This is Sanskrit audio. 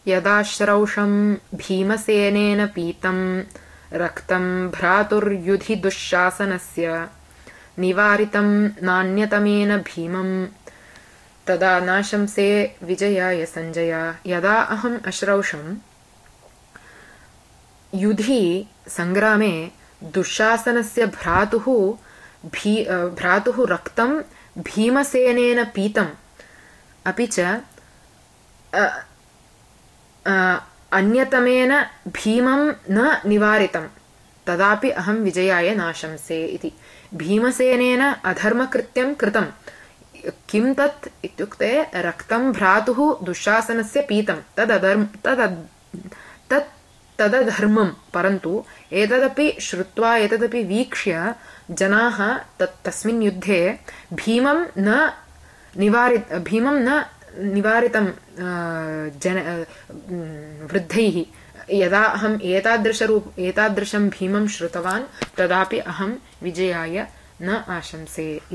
यदाश्रौषम् भीमसेनेन पीतम् रक्तम् भ्रातुर्युधि दुःशासनस्य निवारितम् नान्यतमेन भीमम् तदा नाशंसे विजयाय सञ्जय। यदा अहम् अश्रौषम् युधि संग्रामे दुःशासनस्य भ्रातुः रक्तम् भीमसेनेन पीतम् अपि च अन्यतमेन भीमं न निवारितम् तदापि अहं विजयाय नाशंसे इति। भीमसेनेन अधर्मकृत्यं कृतम् किं तत् इत्युक्ते रक्तं भ्रातुः दुःशासनस्य पीतं तदधर्मं। परन्तु एतदपि श्रुत्वा एतदपि वीक्ष्य जनाः तस्मिन् युद्धे भीमं न निवारितं वृद्धैः। यदा अहम् एतादृशं भीमं श्रुतवान् तदापि अहं विजयाय न आशंसे।